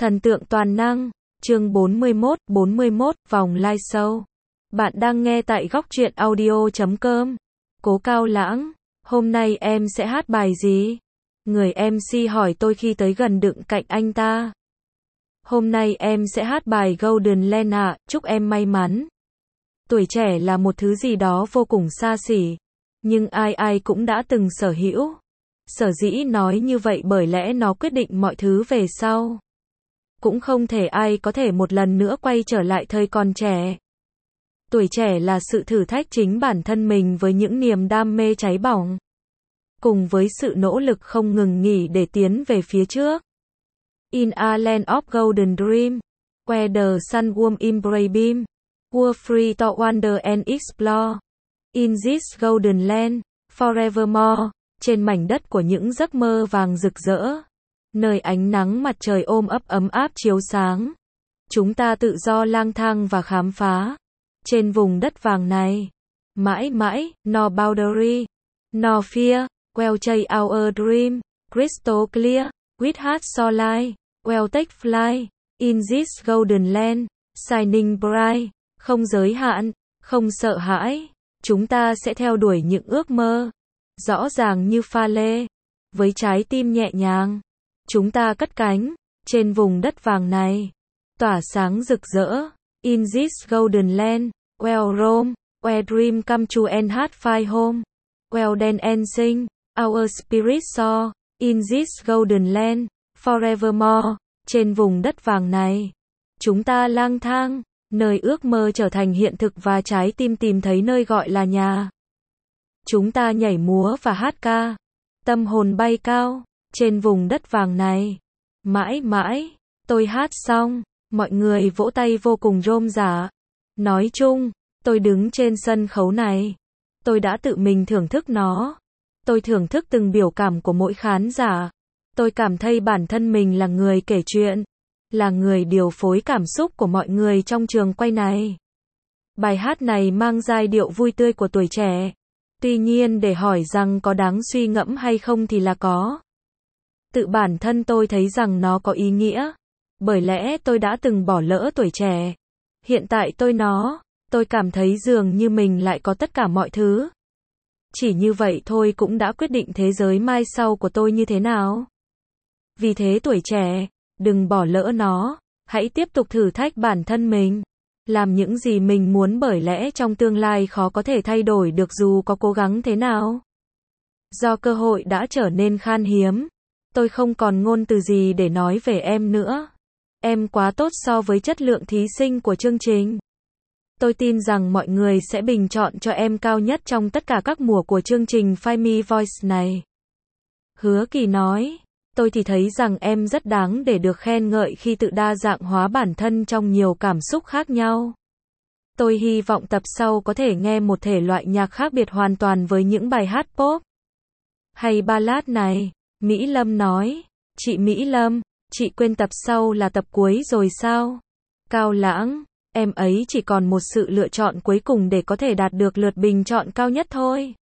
Thần tượng toàn năng, chương 41, vòng live show. Bạn đang nghe tại góc truyện audio.com. Cố Cao Lãng, hôm nay em sẽ hát bài gì? Người MC hỏi tôi khi tới gần đựng cạnh anh ta. Hôm nay em sẽ hát bài Golden Land ạ, chúc em may mắn. Tuổi trẻ là một thứ gì đó vô cùng xa xỉ, nhưng ai ai cũng đã từng sở hữu. Sở dĩ nói như vậy bởi lẽ nó quyết định mọi thứ về sau. Cũng không thể ai có thể một lần nữa quay trở lại thời còn trẻ. Tuổi trẻ là sự thử thách chính bản thân mình với những niềm đam mê cháy bỏng, cùng với sự nỗ lực không ngừng nghỉ để tiến về phía trước. In a land of golden dream, where the sun warm embrace beam, we're free to wander and explore. In this golden land, forevermore, trên mảnh đất của những giấc mơ vàng rực rỡ, nơi ánh nắng mặt trời ôm ấm áp chiếu sáng, chúng ta tự do lang thang và khám phá. Trên vùng đất vàng này, mãi mãi, no boundary, no fear, we'll chase our dream, crystal clear, with heart so light, we'll take flight, in this golden land, shining bright, không giới hạn, không sợ hãi, chúng ta sẽ theo đuổi những ước mơ, rõ ràng như pha lê, với trái tim nhẹ nhàng, chúng ta cất cánh, trên vùng đất vàng này, tỏa sáng rực rỡ, in this golden land, we'll roam, where dream come true and heart find home, we'll dance and sing, our spirit soar, in this golden land, forevermore, trên vùng đất vàng này, chúng ta lang thang, nơi ước mơ trở thành hiện thực và trái tim tìm thấy nơi gọi là nhà. Chúng ta nhảy múa và hát ca, tâm hồn bay cao, trên vùng đất vàng này. Mãi mãi, tôi hát xong, mọi người vỗ tay vô cùng rôm rả. Nói chung, tôi đứng trên sân khấu này, tôi đã tự mình thưởng thức nó. Tôi thưởng thức từng biểu cảm của mỗi khán giả. Tôi cảm thấy bản thân mình là người kể chuyện, là người điều phối cảm xúc của mọi người trong trường quay này. Bài hát này mang giai điệu vui tươi của tuổi trẻ. Tuy nhiên để hỏi rằng có đáng suy ngẫm hay không thì là có. Tự bản thân tôi thấy rằng nó có ý nghĩa. Bởi lẽ tôi đã từng bỏ lỡ tuổi trẻ. Hiện tại tôi cảm thấy dường như mình lại có tất cả mọi thứ. Chỉ như vậy thôi cũng đã quyết định thế giới mai sau của tôi như thế nào. Vì thế tuổi trẻ, đừng bỏ lỡ nó. Hãy tiếp tục thử thách bản thân mình. Làm những gì mình muốn bởi lẽ trong tương lai khó có thể thay đổi được dù có cố gắng thế nào. Do cơ hội đã trở nên khan hiếm, tôi không còn ngôn từ gì để nói về em nữa. Em quá tốt so với chất lượng thí sinh của chương trình. Tôi tin rằng mọi người sẽ bình chọn cho em cao nhất trong tất cả các mùa của chương trình Find Me Voice này. Hứa Kỳ nói, tôi thì thấy rằng em rất đáng để được khen ngợi khi tự đa dạng hóa bản thân trong nhiều cảm xúc khác nhau. Tôi hy vọng tập sau có thể nghe một thể loại nhạc khác biệt hoàn toàn với những bài hát pop hay ballad này. Mỹ Lâm nói, chị Mỹ Lâm, chị quên tập sau là tập cuối rồi sao? Cao Lãng, em ấy chỉ còn một sự lựa chọn cuối cùng để có thể đạt được lượt bình chọn cao nhất thôi.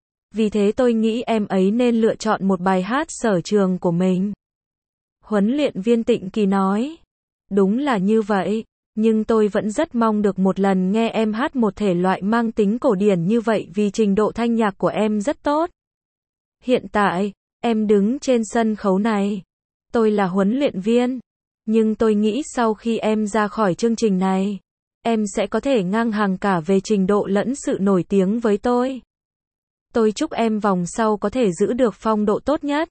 Vì thế tôi nghĩ em ấy nên lựa chọn một bài hát sở trường của mình. Huấn luyện viên Tịnh Kỳ nói, đúng là như vậy, nhưng tôi vẫn rất mong được một lần nghe em hát một thể loại mang tính cổ điển như vậy vì trình độ thanh nhạc của em rất tốt. Hiện tại, em đứng trên sân khấu này. Tôi là huấn luyện viên, nhưng tôi nghĩ sau khi em ra khỏi chương trình này, em sẽ có thể ngang hàng cả về trình độ lẫn sự nổi tiếng với tôi. Tôi chúc em vòng sau có thể giữ được phong độ tốt nhất.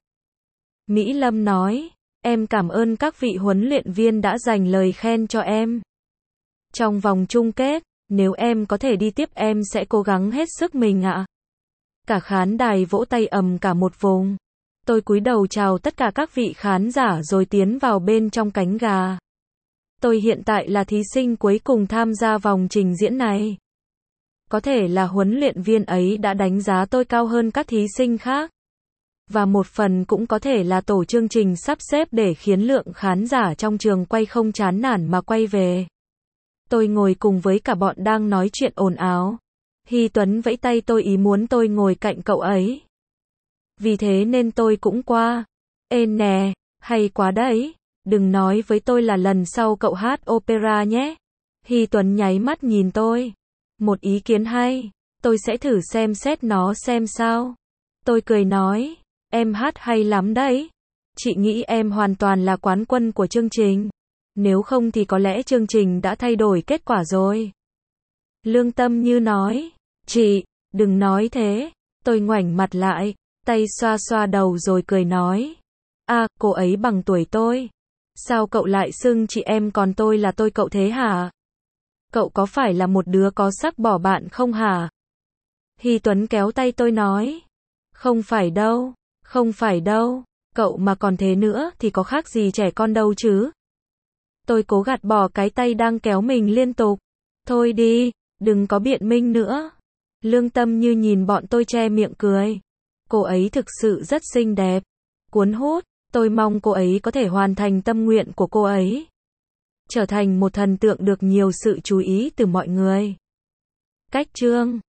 Mỹ Lâm nói, em cảm ơn các vị huấn luyện viên đã dành lời khen cho em. Trong vòng chung kết, nếu em có thể đi tiếp em sẽ cố gắng hết sức mình ạ. Cả khán đài vỗ tay ầm cả một vùng. Tôi cúi đầu chào tất cả các vị khán giả rồi tiến vào bên trong cánh gà. Tôi hiện tại là thí sinh cuối cùng tham gia vòng trình diễn này. Có thể là huấn luyện viên ấy đã đánh giá tôi cao hơn các thí sinh khác. Và một phần cũng có thể là tổ chương trình sắp xếp để khiến lượng khán giả trong trường quay không chán nản mà quay về. Tôi ngồi cùng với cả bọn đang nói chuyện ồn ào. Hy Tuấn vẫy tay tôi ý muốn tôi ngồi cạnh cậu ấy. Vì thế nên tôi cũng qua. Ê nè, hay quá đấy. đừng nói với tôi là lần sau cậu hát opera nhé. Hy Tuấn nháy mắt nhìn tôi. Một ý kiến hay, tôi sẽ thử xem xét nó xem sao. Tôi cười nói, em hát hay lắm đấy. Chị nghĩ em hoàn toàn là quán quân của chương trình. Nếu không thì có lẽ chương trình đã thay đổi kết quả rồi. Lương Tâm Như nói, chị, đừng nói thế. Tôi ngoảnh mặt lại, tay xoa xoa đầu rồi cười nói, à, cô ấy bằng tuổi tôi. Sao cậu lại xưng chị em còn tôi là tôi cậu thế hả? Cậu có phải là một đứa có sắc bỏ bạn không hả? Hy Tuấn kéo tay tôi nói, không phải đâu, không phải đâu, cậu mà còn thế nữa thì có khác gì trẻ con đâu chứ. Tôi cố gạt bỏ cái tay đang kéo mình liên tục. Thôi đi, đừng có biện minh nữa. Lương Tâm Như nhìn bọn tôi che miệng cười. Cô ấy thực sự rất xinh đẹp, cuốn hút, tôi mong cô ấy có thể hoàn thành tâm nguyện của cô ấy. Trở thành một thần tượng được nhiều sự chú ý từ mọi người. Cách chương